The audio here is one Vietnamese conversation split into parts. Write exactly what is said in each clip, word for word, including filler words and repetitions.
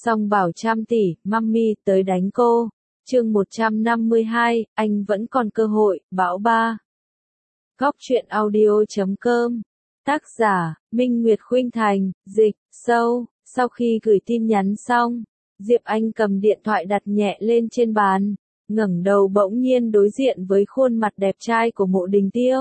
Song bảo trăm tỷ, mummy tới đánh cô. Chương một trăm năm mươi hai, anh vẫn còn cơ hội, Bão ba. Góc truyện audio chấm com. Tác giả, Minh Nguyệt Khuynh Thành, dịch, sâu. Sau khi gửi tin nhắn xong, Diệp Anh cầm điện thoại đặt nhẹ lên trên bàn, ngẩng đầu bỗng nhiên đối diện với khuôn mặt đẹp trai của Mộ Đình Tiêu.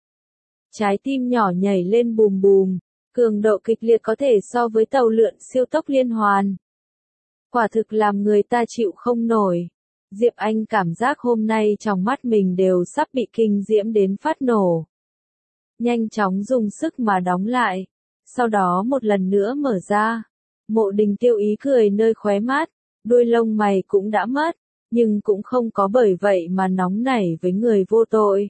Trái tim nhỏ nhảy lên bùm bùm, cường độ kịch liệt có thể so với tàu lượn siêu tốc liên hoàn. Quả thực làm người ta chịu không nổi. Diệp Anh cảm giác hôm nay trong mắt mình đều sắp bị kinh diễm đến phát nổ. Nhanh chóng dùng sức mà đóng lại, sau đó một lần nữa mở ra. Mộ Đình Tiêu ý cười nơi khóe mắt, đuôi lông mày cũng đã mất, nhưng cũng không có bởi vậy mà nóng nảy với người vô tội.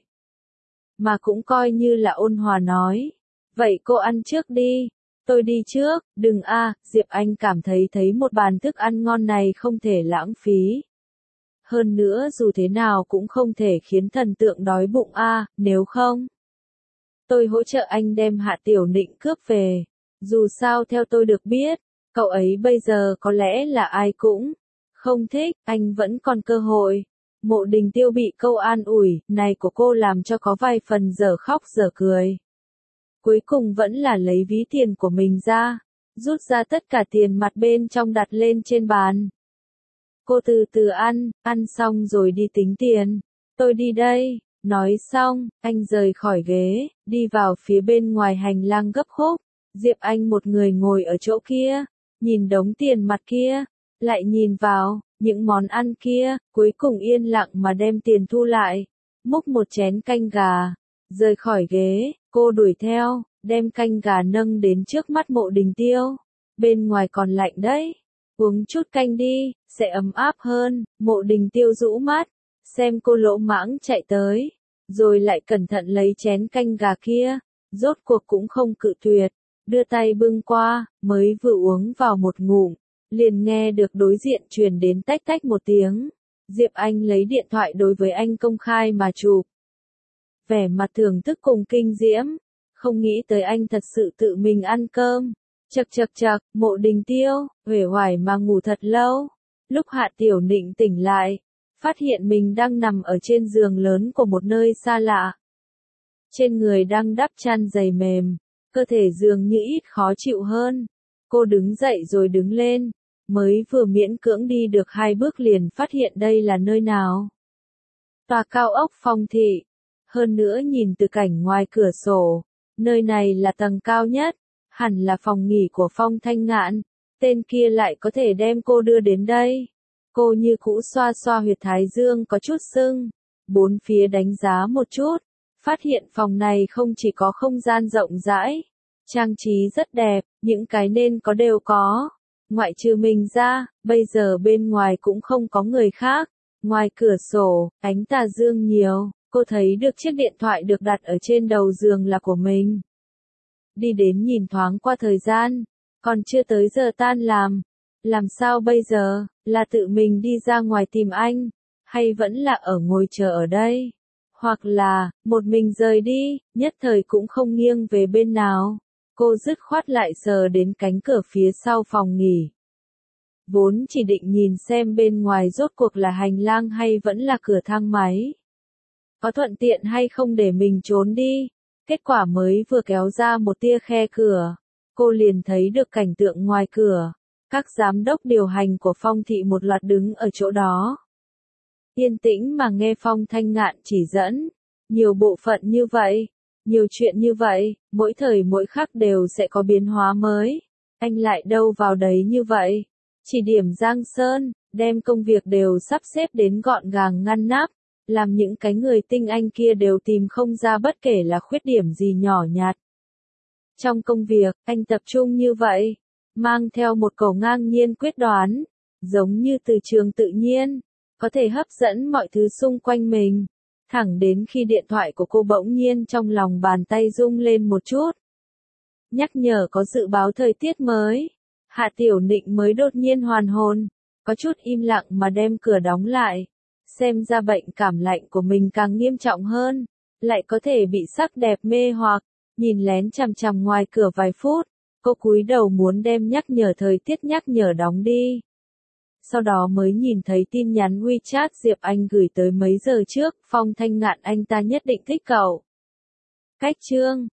Mà cũng coi như là ôn hòa nói, vậy cô ăn trước đi, tôi đi trước, đừng a. Diệp Anh cảm thấy thấy một bàn thức ăn ngon này không thể lãng phí. Hơn nữa dù thế nào cũng không thể khiến thần tượng đói bụng a, nếu không. Tôi hỗ trợ anh đem Hạ Tiểu Nịnh cướp về, dù sao theo tôi được biết, cậu ấy bây giờ có lẽ là ai cũng không thích, anh vẫn còn cơ hội. Mộ Đình Tiêu bị câu an ủi này của cô làm cho có vài phần dở khóc dở cười. Cuối cùng vẫn là lấy ví tiền của mình ra, rút ra tất cả tiền mặt bên trong đặt lên trên bàn. Cô từ từ ăn, ăn xong rồi đi tính tiền. Tôi đi đây. Nói xong, anh rời khỏi ghế, đi vào phía bên ngoài hành lang gấp khúc. Diệp Anh một người ngồi ở chỗ kia, nhìn đống tiền mặt kia, lại nhìn vào những món ăn kia, cuối cùng yên lặng mà đem tiền thu lại, múc một chén canh gà, rời khỏi ghế, cô đuổi theo, đem canh gà nâng đến trước mắt Mộ Đình Tiêu. Bên ngoài còn lạnh đấy, uống chút canh đi, sẽ ấm áp hơn. Mộ Đình Tiêu rũ mắt, xem cô lỗ mãng chạy tới, rồi lại cẩn thận lấy chén canh gà kia, rốt cuộc cũng không cự tuyệt, đưa tay bưng qua, mới vừa uống vào một ngụm, liền nghe được đối diện truyền đến tách tách một tiếng. Diệp Anh lấy điện thoại đối với anh công khai mà chụp. Vẻ mặt thưởng thức cùng kinh diễm, không nghĩ tới anh thật sự tự mình ăn cơm. Chậc chậc chậc, Mộ Đình Tiêu, uể oải mà ngủ thật lâu. Lúc Hạ Tiểu Nịnh tỉnh lại, phát hiện mình đang nằm ở trên giường lớn của một nơi xa lạ. Trên người đang đắp chăn dày mềm, cơ thể dường như ít khó chịu hơn. Cô đứng dậy rồi đứng lên, mới vừa miễn cưỡng đi được hai bước liền phát hiện đây là nơi nào. Tòa cao ốc Phong Thị. Hơn nữa nhìn từ cảnh ngoài cửa sổ, nơi này là tầng cao nhất, hẳn là phòng nghỉ của Phong Thanh Ngạn, tên kia lại có thể đem cô đưa đến đây. Cô như cũ xoa xoa huyệt thái dương có chút sưng, bốn phía đánh giá một chút, phát hiện phòng này không chỉ có không gian rộng rãi, trang trí rất đẹp, những cái nên có đều có. Ngoại trừ mình ra, bây giờ bên ngoài cũng không có người khác. Ngoài cửa sổ, ánh tà dương nhiều, cô thấy được chiếc điện thoại được đặt ở trên đầu giường là của mình. Đi đến nhìn thoáng qua thời gian, còn chưa tới giờ tan làm. Làm sao bây giờ, là tự mình đi ra ngoài tìm anh, hay vẫn là ở ngồi chờ ở đây? Hoặc là, một mình rời đi, nhất thời cũng không nghiêng về bên nào. Cô dứt khoát lại sờ đến cánh cửa phía sau phòng nghỉ. Vốn chỉ định nhìn xem bên ngoài rốt cuộc là hành lang hay vẫn là cửa thang máy. Có thuận tiện hay không để mình trốn đi. Kết quả mới vừa kéo ra một tia khe cửa, cô liền thấy được cảnh tượng ngoài cửa. Các giám đốc điều hành của Phong Thị một loạt đứng ở chỗ đó. Yên tĩnh mà nghe Phong Thanh Ngạn chỉ dẫn. Nhiều bộ phận như vậy, nhiều chuyện như vậy, mỗi thời mỗi khắc đều sẽ có biến hóa mới. Anh lại đâu vào đấy như vậy. Chỉ điểm Giang Sơn, đem công việc đều sắp xếp đến gọn gàng ngăn nắp, làm những cái người tinh anh kia đều tìm không ra bất kể là khuyết điểm gì nhỏ nhặt. Trong công việc, anh tập trung như vậy, mang theo một cầu ngang nhiên quyết đoán, giống như từ trường tự nhiên, có thể hấp dẫn mọi thứ xung quanh mình. Thẳng đến khi điện thoại của cô bỗng nhiên trong lòng bàn tay rung lên một chút. Nhắc nhở có dự báo thời tiết mới. Hạ Tiểu Nịnh mới đột nhiên hoàn hồn, có chút im lặng mà đem cửa đóng lại. Xem ra bệnh cảm lạnh của mình càng nghiêm trọng hơn, lại có thể bị sắc đẹp mê hoặc, nhìn lén chằm chằm ngoài cửa vài phút, Cô cúi đầu muốn đem nhắc nhở thời tiết nhắc nhở đóng đi. Sau đó mới nhìn thấy tin nhắn WeChat Diệp Anh gửi tới mấy giờ trước, Phong Thanh Ngạn anh ta nhất định thích cậu. Cách chương